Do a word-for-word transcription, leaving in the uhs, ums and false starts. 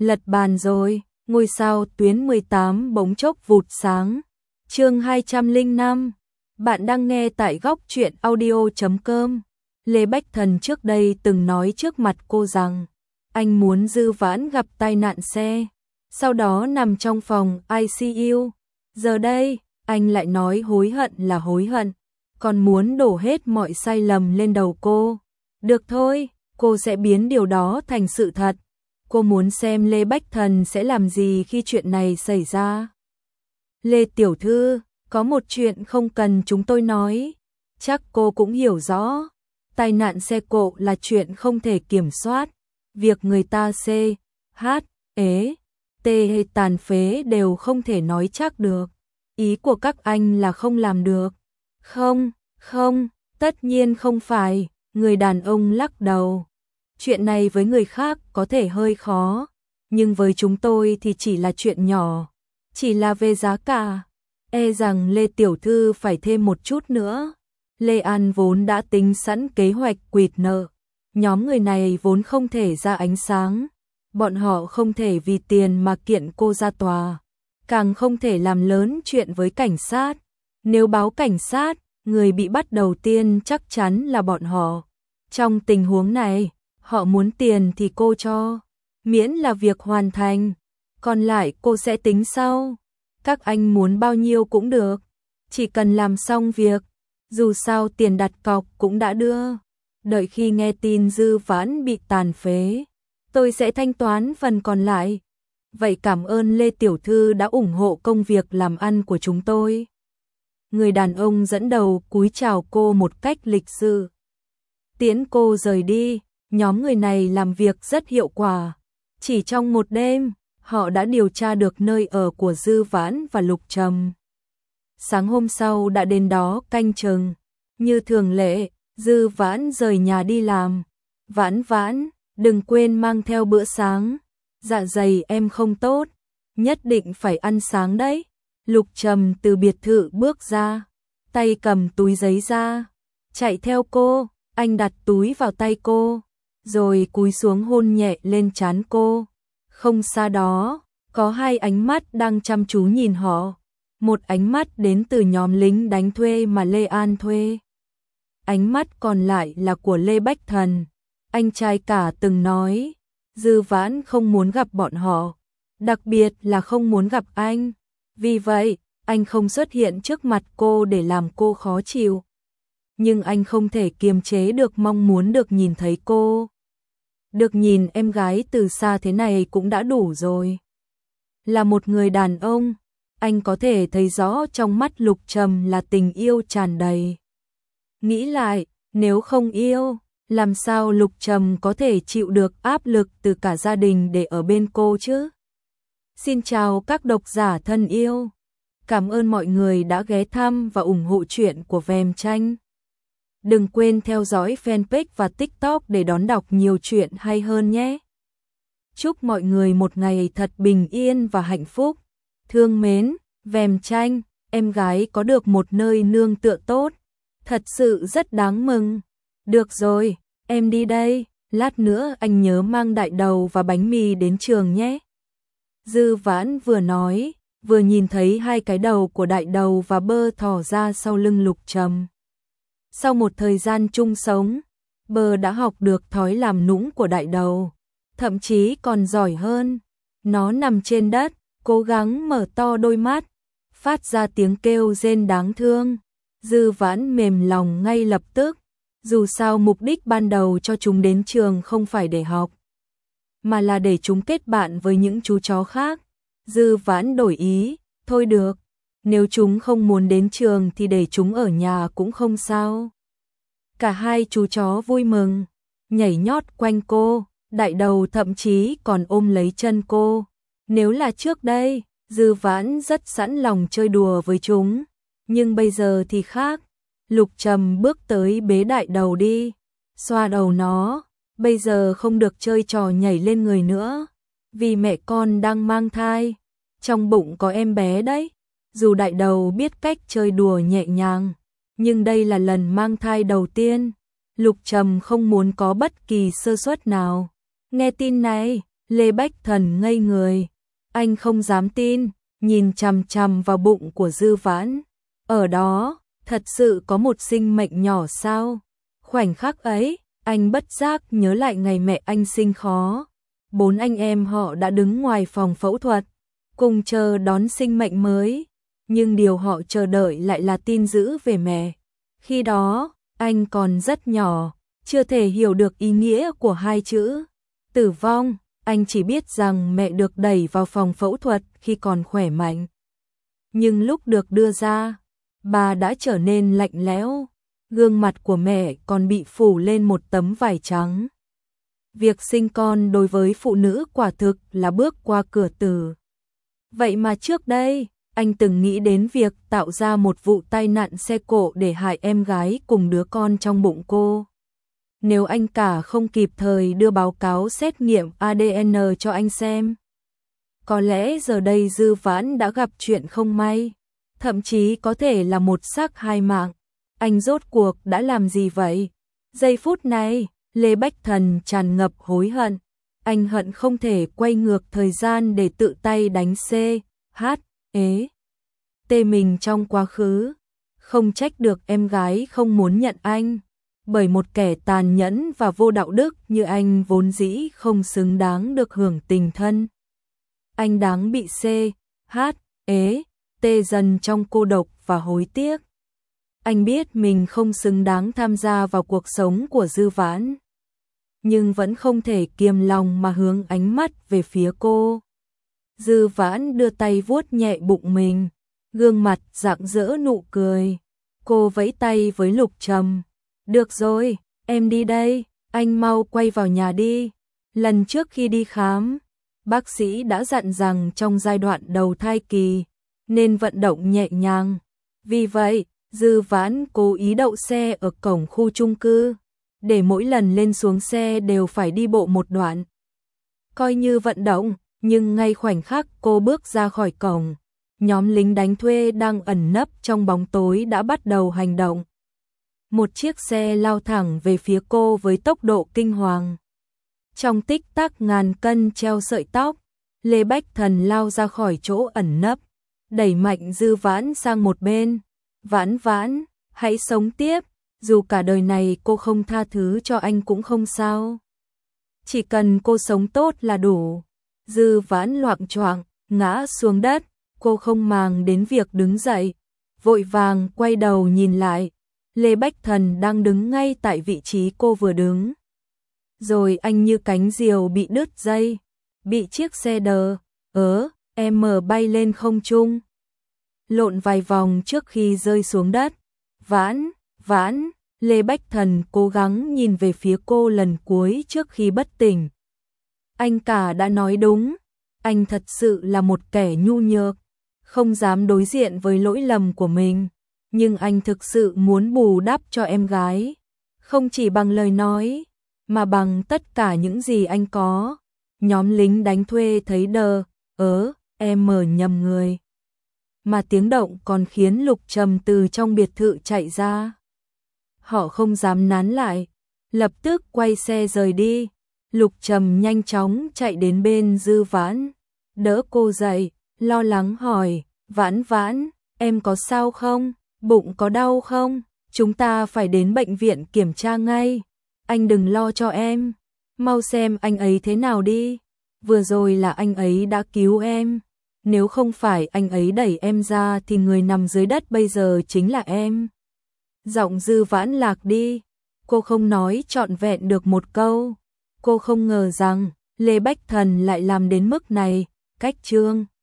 Lật bàn rồi, ngôi sao tuyến mười tám bỗng chốc vụt sáng. Chương hai trăm lẻ năm. Bạn đang nghe tại góc truyện audio chấm com. Lê Bách Thần trước đây từng nói trước mặt cô rằng anh muốn Dư Vãn gặp tai nạn xe, sau đó nằm trong phòng i xê u. Giờ đây, anh lại nói hối hận là hối hận, còn muốn đổ hết mọi sai lầm lên đầu cô. Được thôi, cô sẽ biến điều đó thành sự thật. Cô muốn xem Lê Bách Thần sẽ làm gì khi chuyện này xảy ra. Lê tiểu thư, có một chuyện không cần chúng tôi nói, chắc cô cũng hiểu rõ. Tai nạn xe cộ là chuyện không thể kiểm soát. Việc người ta C, H, ế, T hay tàn phế đều không thể nói chắc được. Ý của các anh là không làm được. Không, không, tất nhiên không phải. Người đàn ông lắc đầu. Chuyện này với người khác có thể hơi khó, nhưng với chúng tôi thì chỉ là chuyện nhỏ. Chỉ là về giá cả, e rằng Lê tiểu thư phải thêm một chút nữa. Lê An vốn đã tính sẵn kế hoạch quỵt nợ. Nhóm người này vốn không thể ra ánh sáng. Bọn họ không thể vì tiền mà kiện cô ra tòa, càng không thể làm lớn chuyện với cảnh sát. Nếu báo cảnh sát, người bị bắt đầu tiên chắc chắn là bọn họ. Trong tình huống này, họ muốn tiền thì cô cho, miễn là việc hoàn thành, còn lại cô sẽ tính sau. Các anh muốn bao nhiêu cũng được, chỉ cần làm xong việc, dù sao tiền đặt cọc cũng đã đưa. Đợi khi nghe tin Dư Vãn bị tàn phế, tôi sẽ thanh toán phần còn lại. Vậy cảm ơn Lê tiểu thư đã ủng hộ công việc làm ăn của chúng tôi. Người đàn ông dẫn đầu cúi chào cô một cách lịch sự, tiễn cô rời đi. Nhóm người này làm việc rất hiệu quả. Chỉ trong một đêm, họ đã điều tra được nơi ở của Dư Vãn và Lục Trầm. Sáng hôm sau đã đến đó canh chừng. Như thường lệ, Dư Vãn rời nhà đi làm. Vãn Vãn, đừng quên mang theo bữa sáng. Dạ dày em không tốt, nhất định phải ăn sáng đấy. Lục Trầm từ biệt thự bước ra, tay cầm túi giấy ra, chạy theo cô. Anh đặt túi vào tay cô, rồi cúi xuống hôn nhẹ lên trán cô. Không xa đó, có hai ánh mắt đang chăm chú nhìn họ. Một ánh mắt đến từ nhóm lính đánh thuê mà Lê An thuê. Ánh mắt còn lại là của Lê Bách Thần. Anh trai cả từng nói, Dư Vãn không muốn gặp bọn họ, đặc biệt là không muốn gặp anh. Vì vậy, anh không xuất hiện trước mặt cô để làm cô khó chịu. Nhưng anh không thể kiềm chế được mong muốn được nhìn thấy cô. Được nhìn em gái từ xa thế này cũng đã đủ rồi. Là một người đàn ông, anh có thể thấy rõ trong mắt Lục Trầm là tình yêu tràn đầy. Nghĩ lại, nếu không yêu, làm sao Lục Trầm có thể chịu được áp lực từ cả gia đình để ở bên cô chứ? Xin chào các độc giả thân yêu. Cảm ơn mọi người đã ghé thăm và ủng hộ truyện của Vèm Tranh. Đừng quên theo dõi fanpage và TikTok để đón đọc nhiều chuyện hay hơn nhé. Chúc mọi người một ngày thật bình yên và hạnh phúc. Thương mến, Vèm Tranh, em gái có được một nơi nương tựa tốt, thật sự rất đáng mừng. Được rồi, em đi đây, lát nữa anh nhớ mang đại đầu và bánh mì đến trường nhé. Dư Vãn vừa nói, vừa nhìn thấy hai cái đầu của đại đầu và bơ thò ra sau lưng Lục Trầm. Sau một thời gian chung sống, bơ đã học được thói làm nũng của đại đầu, thậm chí còn giỏi hơn. Nó nằm trên đất, cố gắng mở to đôi mắt, phát ra tiếng kêu rên đáng thương. Dư Vãn mềm lòng ngay lập tức, dù sao mục đích ban đầu cho chúng đến trường không phải để học, mà là để chúng kết bạn với những chú chó khác. Dư Vãn đổi ý, thôi được, nếu chúng không muốn đến trường thì để chúng ở nhà cũng không sao. Cả hai chú chó vui mừng, nhảy nhót quanh cô, đại đầu thậm chí còn ôm lấy chân cô. Nếu là trước đây, Dư Vãn rất sẵn lòng chơi đùa với chúng, nhưng bây giờ thì khác. Lục Trầm bước tới bế đại đầu đi, xoa đầu nó. Bây giờ không được chơi trò nhảy lên người nữa, vì mẹ con đang mang thai, trong bụng có em bé đấy. Dù đại đầu biết cách chơi đùa nhẹ nhàng, nhưng đây là lần mang thai đầu tiên. Lục Trầm không muốn có bất kỳ sơ suất nào. Nghe tin này, Lê Bách Thần ngây người, anh không dám tin, nhìn chằm chằm vào bụng của Dư Vãn. Ở đó, thật sự có một sinh mệnh nhỏ sao? Khoảnh khắc ấy, anh bất giác nhớ lại ngày mẹ anh sinh khó. Bốn anh em họ đã đứng ngoài phòng phẫu thuật, cùng chờ đón sinh mệnh mới. Nhưng điều họ chờ đợi lại là tin dữ về mẹ. Khi đó, anh còn rất nhỏ, chưa thể hiểu được ý nghĩa của hai chữ tử vong. Anh chỉ biết rằng mẹ được đẩy vào phòng phẫu thuật khi còn khỏe mạnh. Nhưng lúc được đưa ra, bà đã trở nên lạnh lẽo. Gương mặt của mẹ còn bị phủ lên một tấm vải trắng. Việc sinh con đối với phụ nữ quả thực là bước qua cửa tử. Vậy mà trước đây, anh từng nghĩ đến việc tạo ra một vụ tai nạn xe cộ để hại em gái cùng đứa con trong bụng cô. Nếu anh cả không kịp thời đưa báo cáo xét nghiệm a đê en cho anh xem, có lẽ giờ đây Dư Vãn đã gặp chuyện không may, thậm chí có thể là một xác hai mạng. Anh rốt cuộc đã làm gì vậy? Giây phút này, Lê Bách Thần tràn ngập hối hận. Anh hận không thể quay ngược thời gian để tự tay đánh C, H, ế, tê mình trong quá khứ. Không trách được em gái không muốn nhận anh, bởi một kẻ tàn nhẫn và vô đạo đức như anh vốn dĩ không xứng đáng được hưởng tình thân. Anh đáng bị C, H, ế, tê dần trong cô độc và hối tiếc. Anh biết mình không xứng đáng tham gia vào cuộc sống của Dư Vãn, nhưng vẫn không thể kiềm lòng mà hướng ánh mắt về phía cô. Dư Vãn đưa tay vuốt nhẹ bụng mình, gương mặt rạng rỡ nụ cười. Cô vẫy tay với Lục Trầm. Được rồi, em đi đây, anh mau quay vào nhà đi. Lần trước khi đi khám, bác sĩ đã dặn rằng trong giai đoạn đầu thai kỳ, nên vận động nhẹ nhàng. Vì vậy, Dư Vãn cố ý đậu xe ở cổng khu chung cư, để mỗi lần lên xuống xe đều phải đi bộ một đoạn. Coi như vận động, nhưng ngay khoảnh khắc cô bước ra khỏi cổng, nhóm lính đánh thuê đang ẩn nấp trong bóng tối đã bắt đầu hành động. Một chiếc xe lao thẳng về phía cô với tốc độ kinh hoàng. Trong tích tắc ngàn cân treo sợi tóc, Lê Bách Thần lao ra khỏi chỗ ẩn nấp, đẩy mạnh Dư Vãn sang một bên. Vãn Vãn, hãy sống tiếp, dù cả đời này cô không tha thứ cho anh cũng không sao. Chỉ cần cô sống tốt là đủ. Dư Vãn loạng choạng ngã xuống đất, cô không màng đến việc đứng dậy, vội vàng quay đầu nhìn lại. Lê Bách Thần đang đứng ngay tại vị trí cô vừa đứng. Rồi anh như cánh diều bị đứt dây, bị chiếc xe đờ, ớ, em mở bay lên không trung. Lộn vài vòng trước khi rơi xuống đất. Vãn, Vãn, Lê Bách Thần cố gắng nhìn về phía cô lần cuối trước khi bất tỉnh. Anh cả đã nói đúng, anh thật sự là một kẻ nhu nhược, không dám đối diện với lỗi lầm của mình, nhưng anh thực sự muốn bù đắp cho em gái, không chỉ bằng lời nói, mà bằng tất cả những gì anh có. Nhóm lính đánh thuê thấy đờ, ớ, em mở nhầm người. Mà tiếng động còn khiến Lục Trầm từ trong biệt thự chạy ra. Họ không dám nán lại, lập tức quay xe rời đi. Lục Trầm nhanh chóng chạy đến bên Dư Vãn, đỡ cô dậy, lo lắng hỏi, Vãn Vãn, em có sao không? Bụng có đau không? Chúng ta phải đến bệnh viện kiểm tra ngay. Anh đừng lo cho em, mau xem anh ấy thế nào đi. Vừa rồi là anh ấy đã cứu em. Nếu không phải anh ấy đẩy em ra thì người nằm dưới đất bây giờ chính là em. Giọng Dư Vãn lạc đi, cô không nói trọn vẹn được một câu. Cô không ngờ rằng Lê Bách Thần lại làm đến mức này. Cách chương